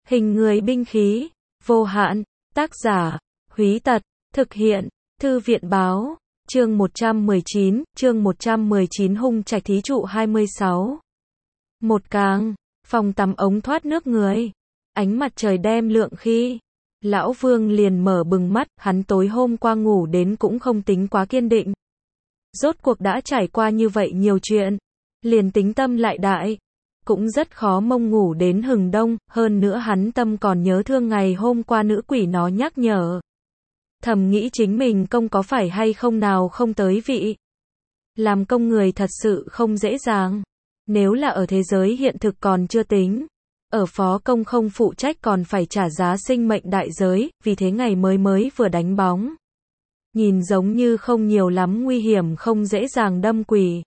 Hình người binh khí, vô hạn, tác giả, Húy Tật, thực hiện, Thư viện báo, chương 119 Hung Trạch thí trụ 26. Một càng, phòng tắm ống thoát nước người. Ánh mặt trời đem lượng khi. Lão Vương liền mở bừng mắt, hắn tối hôm qua ngủ đến cũng không tính quá kiên định. Rốt cuộc đã trải qua như vậy nhiều chuyện. Liền tính tâm lại đại. Cũng rất khó mông ngủ đến hừng đông, hơn nữa hắn tâm còn nhớ thương ngày hôm qua nữ quỷ nó nhắc nhở. Thầm nghĩ chính mình công có phải hay không nào không tới vị. Làm công người thật sự không dễ dàng. Nếu là ở thế giới hiện thực còn chưa tính. Ở phó công không phụ trách còn phải trả giá sinh mệnh đại giới, vì thế ngày mới vừa đánh bóng. Nhìn giống như không nhiều lắm nguy hiểm không dễ dàng đâm quỷ.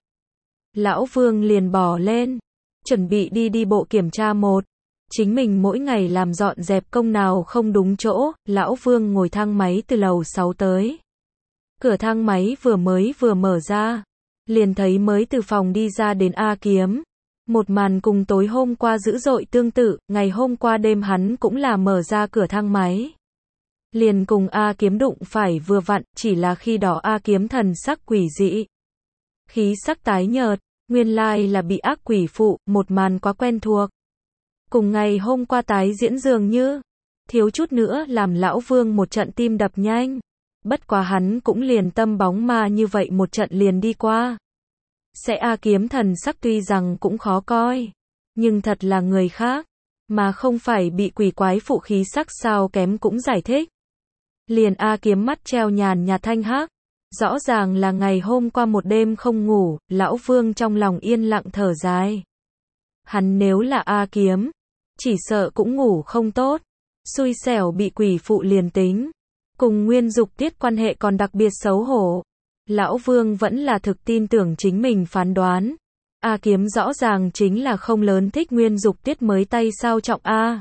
Lão Vương liền bò lên. Chuẩn bị đi bộ kiểm tra một. Chính mình mỗi ngày làm dọn dẹp công nào không đúng chỗ, Lão Vương ngồi thang máy từ lầu 6 tới. Cửa thang máy vừa mở ra. Liền thấy mới từ phòng đi ra đến A Kiếm. Một màn cùng tối hôm qua dữ dội tương tự, ngày hôm qua đêm hắn cũng là mở ra cửa thang máy. Liền cùng A Kiếm đụng phải vừa vặn, chỉ là khi đó A Kiếm thần sắc quỷ dị. Khí sắc tái nhợt. Nguyên lai là bị ác quỷ phụ, một màn quá quen thuộc. Cùng ngày hôm qua tái diễn dường như, thiếu chút nữa làm Lão Vương một trận tim đập nhanh. Bất quá hắn cũng liền tâm bóng ma như vậy một trận liền đi qua. Sẽ A Kiếm thần sắc tuy rằng cũng khó coi, nhưng thật là người khác, mà không phải bị quỷ quái phụ khí sắc sao kém cũng giải thích. Liền A Kiếm mắt treo nhàn nhạt thanh hắc. Rõ ràng là ngày hôm qua một đêm không ngủ, Lão Vương trong lòng yên lặng thở dài. Hắn nếu là A Kiếm, chỉ sợ cũng ngủ không tốt. Xui xẻo bị quỷ phụ liền tính. Cùng Nguyên Dục Tiết quan hệ còn đặc biệt xấu hổ. Lão Vương vẫn là thực tin tưởng chính mình phán đoán. A Kiếm rõ ràng chính là không lớn thích Nguyên Dục Tiết mới tay sao trọng A.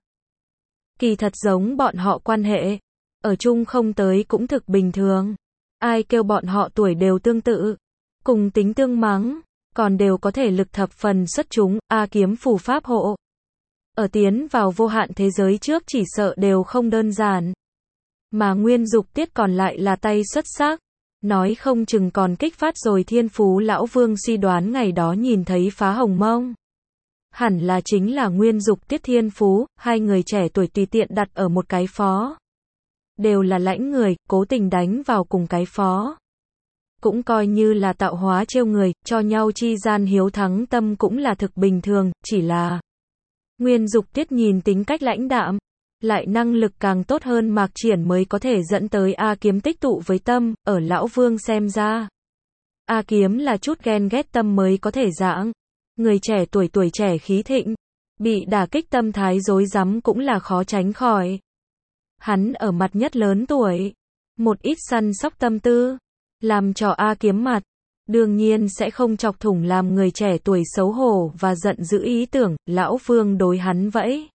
Kỳ thật giống bọn họ quan hệ. Ở chung không tới cũng thực bình thường. Ai kêu bọn họ tuổi đều tương tự, cùng tính tương mắng, còn đều có thể lực thập phần xuất chúng, A Kiếm phù pháp hộ. Ở tiến vào vô hạn thế giới trước chỉ sợ đều không đơn giản. Mà Nguyên Dục Tiết còn lại là tay xuất sắc, nói không chừng còn kích phát rồi thiên phú. Lão Vương suy đoán ngày đó nhìn thấy phá hồng mông. Hẳn là chính là Nguyên Dục Tiết thiên phú, hai người trẻ tuổi tùy tiện đặt ở một cái phó. Đều là lãnh người, cố tình đánh vào cùng cái phó. Cũng coi như là tạo hóa trêu người, cho nhau chi gian hiếu thắng tâm cũng là thực bình thường, chỉ là Nguyên Dục Tiết nhìn tính cách lãnh đạm, lại năng lực càng tốt hơn Mạc Triển mới có thể dẫn tới A Kiếm tích tụ với tâm, ở Lão Vương xem ra. A Kiếm là chút ghen ghét tâm mới có thể dạng. Người trẻ tuổi trẻ khí thịnh, bị đả kích tâm thái rối rắm cũng là khó tránh khỏi. Hắn ở mặt nhất lớn tuổi, một ít săn sóc tâm tư, làm cho A Kiếm mặt, đương nhiên sẽ không chọc thủng làm người trẻ tuổi xấu hổ và giận dữ ý tưởng. Lão Vương đối hắn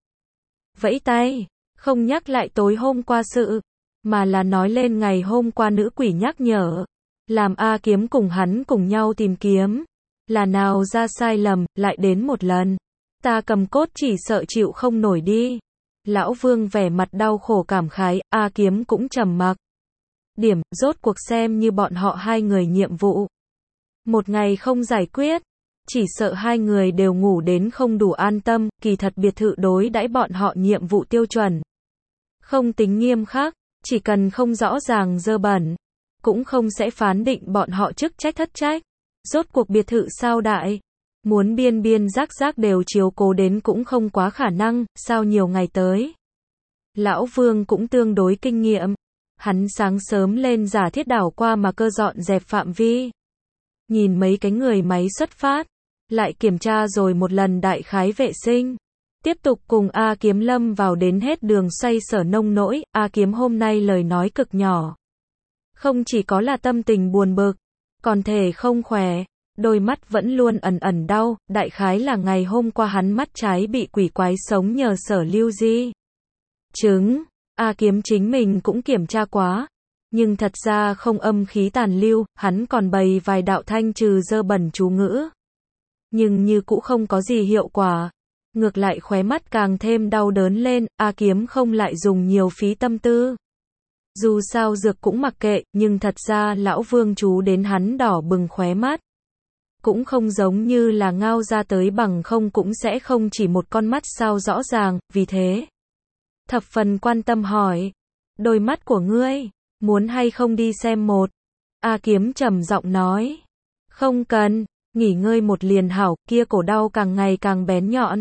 vẫy tay, không nhắc lại tối hôm qua sự, mà là nói lên ngày hôm qua nữ quỷ nhắc nhở, làm A Kiếm cùng hắn cùng nhau tìm kiếm, là nào ra sai lầm, lại đến một lần, ta cầm cốt chỉ sợ chịu không nổi đi. Lão Vương vẻ mặt đau khổ cảm khái, A Kiếm cũng trầm mặc. Điểm, rốt cuộc xem như bọn họ hai người nhiệm vụ. Một ngày không giải quyết, chỉ sợ hai người đều ngủ đến không đủ an tâm, kỳ thật biệt thự đối đãi bọn họ nhiệm vụ tiêu chuẩn. Không tính nghiêm khắc, chỉ cần không rõ ràng dơ bẩn, cũng không sẽ phán định bọn họ chức trách thất trách. Rốt cuộc biệt thự sao đại. Muốn biên rác đều chiếu cố đến cũng không quá khả năng, sao nhiều ngày tới. Lão Vương cũng tương đối kinh nghiệm. Hắn sáng sớm lên giả thiết đảo qua mà cơ dọn dẹp phạm vi. Nhìn mấy cái người máy xuất phát. Lại kiểm tra rồi một lần đại khái vệ sinh. Tiếp tục cùng A Kiếm lâm vào đến hết đường xoay sở nông nỗi. A Kiếm hôm nay lời nói cực nhỏ. Không chỉ có là tâm tình buồn bực, còn thể không khỏe. Đôi mắt vẫn luôn ẩn đau, đại khái là ngày hôm qua hắn mắt trái bị quỷ quái sống nhờ sở lưu di chứng. A Kiếm chính mình cũng kiểm tra quá, nhưng thật ra không âm khí tàn lưu, hắn còn bày vài đạo thanh trừ dơ bẩn chú ngữ. Nhưng như cũ không có gì hiệu quả. ngược lại khóe mắt càng thêm đau đớn lên, A Kiếm không lại dùng nhiều phí tâm tư. Dù sao dược cũng mặc kệ, nhưng thật ra lão Vương chú đến hắn đỏ bừng khóe mắt. Cũng không giống như là ngao ra tới, bằng không cũng sẽ không chỉ một con mắt sao rõ ràng, vì thế. Thập phần quan tâm hỏi, đôi mắt của ngươi, muốn hay không đi xem một? A Kiếm trầm giọng nói, không cần, nghỉ ngơi một liền hảo, kia cổ đau càng ngày càng bén nhọn.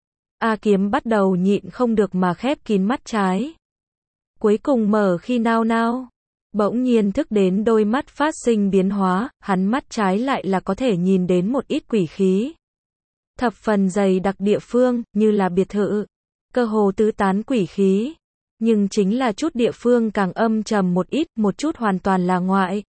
A Kiếm bắt đầu nhịn không được mà khép kín mắt trái. Cuối cùng mở khi nao nao, bỗng nhiên thức đến đôi mắt phát sinh biến hóa, hắn mắt trái lại là có thể nhìn đến một ít quỷ khí. Thập phần dày đặc địa phương, như là biệt thự, cơ hồ tứ tán quỷ khí. Nhưng chính là chút địa phương càng âm trầm một ít, một chút hoàn toàn là ngoại.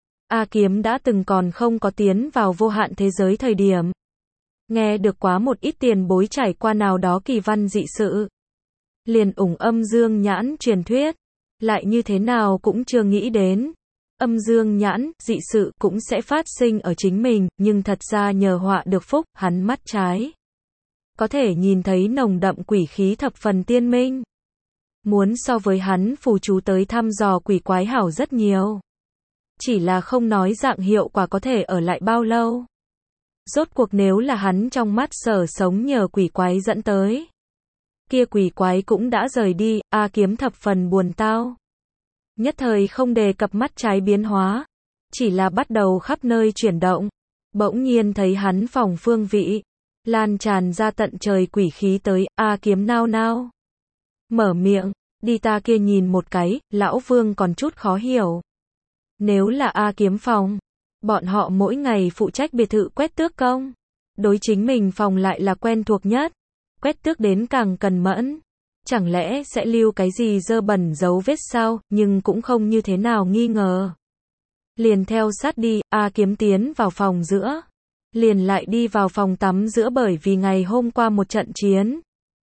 A Kiếm đã từng còn không có tiến vào vô hạn thế giới thời điểm. Nghe được quá một ít tiền bối trải qua nào đó kỳ văn dị sự. Liền ủng âm dương nhãn truyền thuyết. Lại như thế nào cũng chưa nghĩ đến. Âm dương nhãn, dị sự cũng sẽ phát sinh ở chính mình, nhưng thật ra nhờ họa được phúc, hắn mắt trái. Có thể nhìn thấy nồng đậm quỷ khí thập phần tiên minh. Muốn so với hắn phù chú tới thăm dò quỷ quái hảo rất nhiều. Chỉ là không nói dạng hiệu quả có thể ở lại bao lâu. Rốt cuộc nếu là hắn trong mắt sở sống nhờ quỷ quái dẫn tới. Kia quỷ quái cũng đã rời đi, A Kiếm thập phần buồn tao. Nhất thời không đề cập mắt trái biến hóa. Chỉ là bắt đầu khắp nơi chuyển động. Bỗng nhiên thấy hắn phòng phương vị. Lan tràn ra tận trời quỷ khí tới, A Kiếm nao nao. Mở miệng, đi ta kia nhìn một cái, lão Vương còn chút khó hiểu. Nếu là A Kiếm phòng, bọn họ mỗi ngày phụ trách biệt thự quét tước công. Đối chính mình phòng lại là quen thuộc nhất. Quét tước đến càng cần mẫn. Chẳng lẽ sẽ lưu cái gì dơ bẩn dấu vết sao, nhưng cũng không như thế nào nghi ngờ. Liền theo sát đi, A Kiếm tiến vào phòng giữa. Liền lại đi vào phòng tắm giữa bởi vì ngày hôm qua một trận chiến.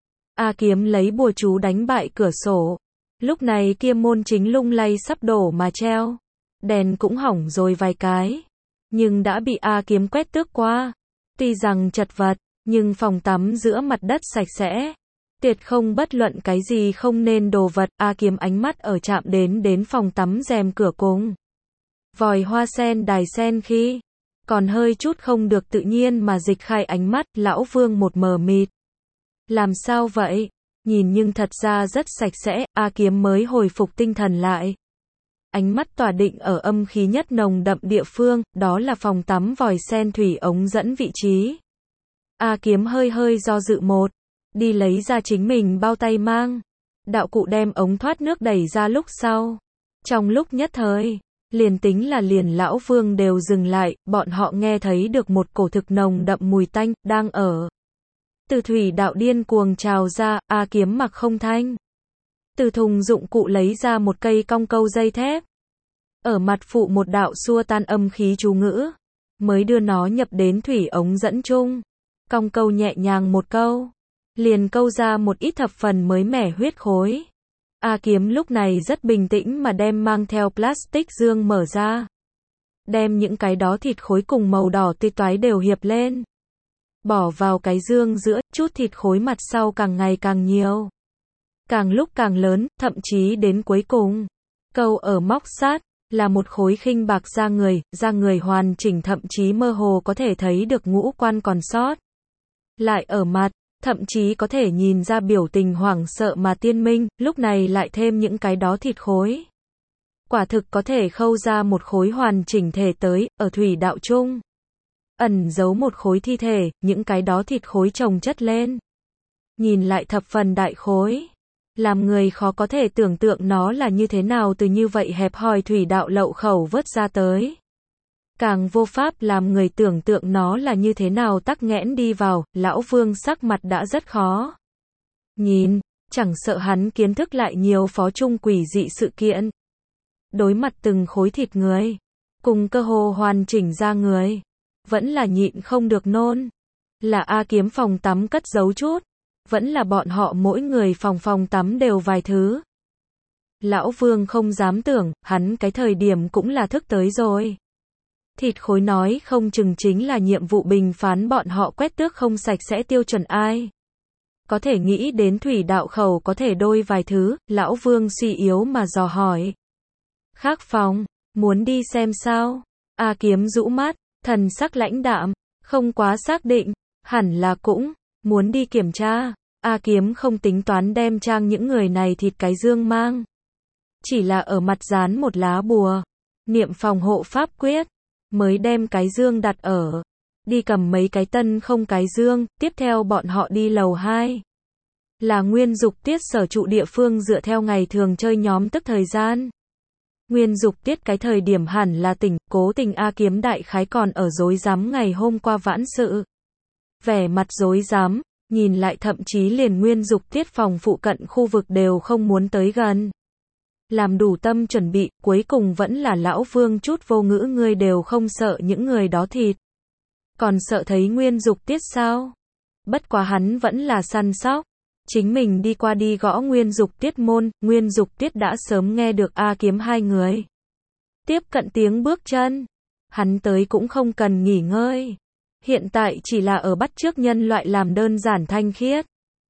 A Kiếm lấy bùa chú đánh bại cửa sổ. Lúc này kia môn chính lung lay sắp đổ mà treo. Đèn cũng hỏng rồi vài cái. Nhưng đã bị A Kiếm quét tước qua. Tuy rằng chật vật, nhưng phòng tắm giữa mặt đất sạch sẽ. Tuyệt không bất luận cái gì không nên đồ vật. A Kiếm ánh mắt ở chạm đến phòng tắm rèm cửa cùng. Vòi hoa sen đài sen khi. Còn hơi chút không được tự nhiên mà dịch khai ánh mắt, lão Vương một mờ mịt. Làm sao vậy? Nhìn nhưng thật ra rất sạch sẽ, A Kiếm mới hồi phục tinh thần lại. Ánh mắt tỏa định ở âm khí nhất nồng đậm địa phương, đó là phòng tắm vòi sen thủy ống dẫn vị trí. A Kiếm hơi do dự một, đi lấy ra chính mình bao tay mang. Đạo cụ đem ống thoát nước đẩy ra lúc sau. Trong lúc nhất thời, liền tính là liền lão Vương đều dừng lại, bọn họ nghe thấy được một cổ thực nồng đậm mùi tanh, đang ở. Từ thủy đạo điên cuồng trào ra, A Kiếm mặc không thanh. Từ thùng dụng cụ lấy ra một cây cong câu dây thép. Ở mặt phụ một đạo xua tan âm khí chú ngữ. Mới đưa nó nhập đến thủy ống dẫn chung. Cong câu nhẹ nhàng một câu. Liền câu ra một ít thập phần mới mẻ huyết khối. A Kiếm lúc này rất bình tĩnh mà đem mang theo plastic dương mở ra. Đem những cái đó thịt khối cùng màu đỏ tươi toái đều hiệp lên. Bỏ vào cái dương giữa, chút thịt khối mặt sau càng ngày càng nhiều. Càng lúc càng lớn, thậm chí đến cuối cùng. Câu ở móc sát, là một khối khinh bạc da người hoàn chỉnh thậm chí mơ hồ có thể thấy được ngũ quan còn sót. Lại ở mặt, thậm chí có thể nhìn ra biểu tình hoảng sợ mà tiên minh, lúc này lại thêm những cái đó thịt khối. Quả thực có thể khâu ra một khối hoàn chỉnh thể tới, ở thủy đạo chung. Ẩn giấu một khối thi thể, những cái đó thịt khối chồng chất lên. Nhìn lại thập phần đại khối. Làm người khó có thể tưởng tượng nó là như thế nào từ như vậy hẹp hòi thủy đạo lậu khẩu vớt ra tới. Càng vô pháp làm người tưởng tượng nó là như thế nào tắc nghẽn đi vào, lão Vương sắc mặt đã rất khó. Nhìn, chẳng sợ hắn kiến thức lại nhiều phó trung quỷ dị sự kiện. Đối mặt từng khối thịt người, cùng cơ hồ hoàn chỉnh ra người, vẫn là nhịn không được nôn. Là A Kiếm phòng tắm cất giấu chút, vẫn là bọn họ mỗi người phòng tắm đều vài thứ. Lão Vương không dám tưởng, hắn cái thời điểm cũng là thức tới rồi. Thịt khối nói không chừng chính là nhiệm vụ bình phán bọn họ quét tước không sạch sẽ tiêu chuẩn ai. có thể nghĩ đến thủy đạo khẩu có thể đôi vài thứ, lão Vương suy yếu mà dò hỏi. Khác phòng, muốn đi xem sao? A Kiếm rũ mắt, thần sắc lãnh đạm, không quá xác định, hẳn là cũng muốn đi kiểm tra. A Kiếm không tính toán đem trang những người này thịt cái dương mang. Chỉ là ở mặt dán một lá bùa, niệm phòng hộ pháp quyết, mới đem cái dương đặt ở. Đi cầm mấy cái tân không cái dương, tiếp theo bọn họ đi lầu 2. Là Nguyên Dục Tiết sở trụ địa phương dựa theo ngày thường chơi nhóm tức thời gian. Nguyên Dục Tiết cái thời điểm hẳn là tỉnh, cố tình A Kiếm đại khái còn ở rối rắm ngày hôm qua vãn sự. Vẻ mặt rối rắm, nhìn lại thậm chí liền Nguyên Dục Tiết phòng phụ cận khu vực đều không muốn tới gần. Làm đủ tâm chuẩn bị, cuối cùng vẫn là lão Vương chút vô ngữ, ngươi đều không sợ những người đó thịt. Còn sợ thấy Nguyên Dục Tiết sao? Bất quá hắn vẫn là săn sóc. Chính mình đi qua đi gõ Nguyên Dục Tiết môn, Nguyên Dục Tiết đã sớm nghe được A Kiếm hai người tiếp cận tiếng bước chân. Hắn tới cũng không cần nghỉ ngơi. Hiện tại chỉ là ở bắt chước nhân loại làm đơn giản thanh khiết.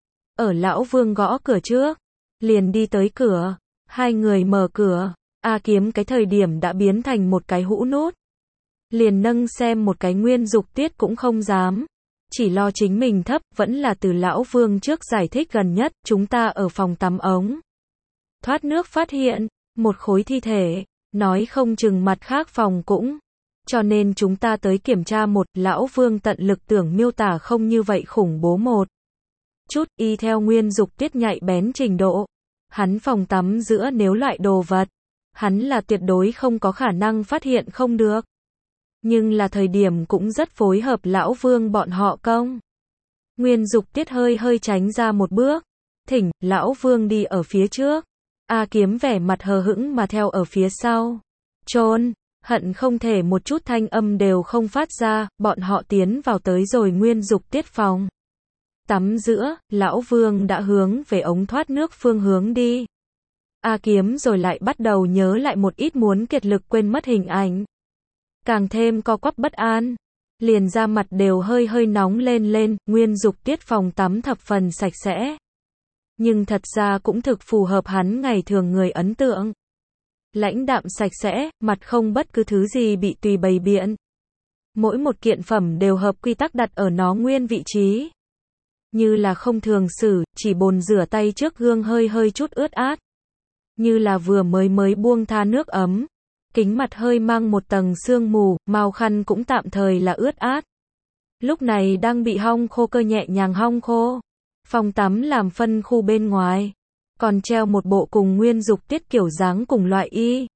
Ở lão Vương gõ cửa trước, liền đi tới cửa. Hai người mở cửa, A Kiếm cái thời điểm đã biến thành một cái hũ nút. Liền nâng xem một cái Nguyên Dục Tiết cũng không dám. Chỉ lo chính mình thấp, vẫn là từ lão Vương trước giải thích gần nhất, chúng ta ở phòng tắm ống. Thoát nước phát hiện, một khối thi thể, nói không chừng mặt khác phòng cũng. Cho nên chúng ta tới kiểm tra một, lão Vương tận lực tưởng miêu tả không như vậy khủng bố một chút, y theo Nguyên Dục Tiết nhạy bén trình độ. Hắn phòng tắm giữa nếu loại đồ vật, hắn là tuyệt đối không có khả năng phát hiện không được. Nhưng là thời điểm cũng rất phối hợp lão Vương bọn họ công. Nguyên Dục Tiết hơi tránh ra một bước. Thỉnh, lão Vương đi ở phía trước. A Kiếm vẻ mặt hờ hững mà theo ở phía sau. Trôn, hận không thể một chút thanh âm đều không phát ra, bọn họ tiến vào tới rồi Nguyên Dục Tiết phòng. Tắm giữa, lão Vương đã hướng về ống thoát nước phương hướng đi. A Kiếm rồi lại bắt đầu nhớ lại một ít muốn kiệt lực quên mất hình ảnh. Càng thêm co quắp bất an. Liền da mặt đều hơi nóng lên, Nguyên Dục Tiết phòng tắm thập phần sạch sẽ. Nhưng thật ra cũng thực phù hợp hắn ngày thường người ấn tượng. Lãnh đạm sạch sẽ, mặt không bất cứ thứ gì bị tùy bày biện. Mỗi một kiện phẩm đều hợp quy tắc đặt ở nó nguyên vị trí. Như là không thường xử, chỉ bồn rửa tay trước gương hơi chút ướt át. Như là vừa mới buông tha nước ấm. Kính mặt hơi mang một tầng sương mù, màu khăn cũng tạm thời là ướt át. Lúc này đang bị hong khô, cơ nhẹ nhàng hong khô. Phòng tắm làm phân khu bên ngoài. Còn treo một bộ cùng Nguyên Dục Tiết kiểu dáng cùng loại y.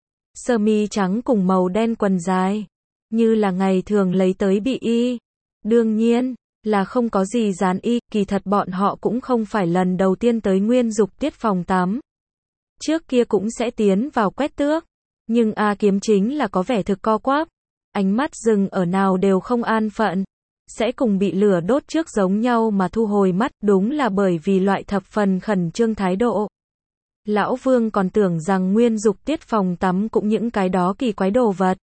Sơ mi trắng cùng màu đen quần dài. Như là ngày thường lấy tới bị y. Đương nhiên, là không có gì dán y, kỳ thật bọn họ cũng không phải lần đầu tiên tới Nguyên Dục Tiết phòng tắm. Trước kia cũng sẽ tiến vào quét tước. Nhưng A Kiếm chính là có vẻ thực co quắp. Ánh mắt dừng ở nào đều không an phận. Sẽ cùng bị lửa đốt trước giống nhau mà thu hồi mắt, đúng là bởi vì loại thập phần khẩn trương thái độ. Lão Vương còn tưởng rằng Nguyên Dục Tiết phòng tắm cũng những cái đó kỳ quái đồ vật.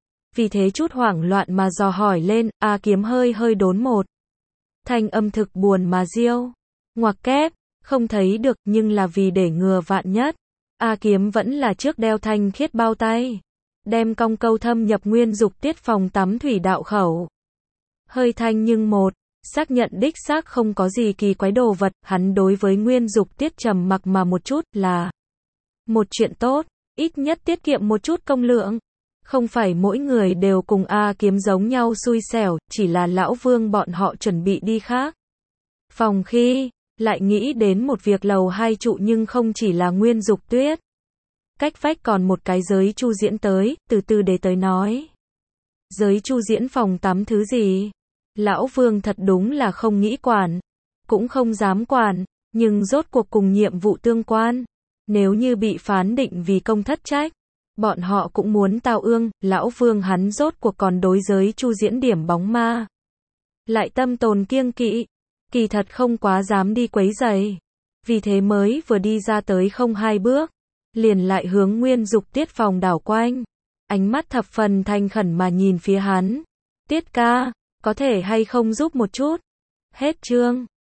Vì thế chút hoảng loạn mà dò hỏi lên, A Kiếm hơi đốn một. Thanh âm thực buồn mà riêu. Ngoặc kép, không thấy được, nhưng là vì để ngừa vạn nhất. A Kiếm vẫn là trước đeo thanh khiết bao tay. Đem cong câu thâm nhập Nguyên Dục Tiết phòng tắm thủy đạo khẩu. Hơi thanh nhưng một, xác nhận đích xác không có gì kỳ quái đồ vật, hắn đối với Nguyên Dục Tiết trầm mặc mà một chút là một chuyện tốt, ít nhất tiết kiệm một chút công lượng. Không phải mỗi người đều cùng A Kiếm giống nhau xui xẻo, chỉ là lão Vương bọn họ chuẩn bị đi khác phòng khi lại nghĩ đến một việc lầu 2 trụ nhưng không chỉ là Nguyên Dục Tiết. Cách vách còn một cái giới chu diễn tới, từ từ để tới nói. Giới chu diễn phòng tắm thứ gì? Lão Vương thật đúng là không nghĩ quản, cũng không dám quản, nhưng rốt cuộc cùng nhiệm vụ tương quan. Nếu như bị phán định vì công thất trách, bọn họ cũng muốn tao ương, lão Vương hắn rốt cuộc còn đối giới chu diễn điểm bóng ma. Lại tâm tồn kiêng kỵ, kỳ thật không quá dám đi quấy rầy. Vì thế mới vừa đi ra tới không 2 bước, liền lại hướng Nguyên Dục Tiết phòng đảo quanh. Ánh mắt thập phần thành khẩn mà nhìn phía hắn. Tiết ca, có thể hay không giúp một chút? Hết chương.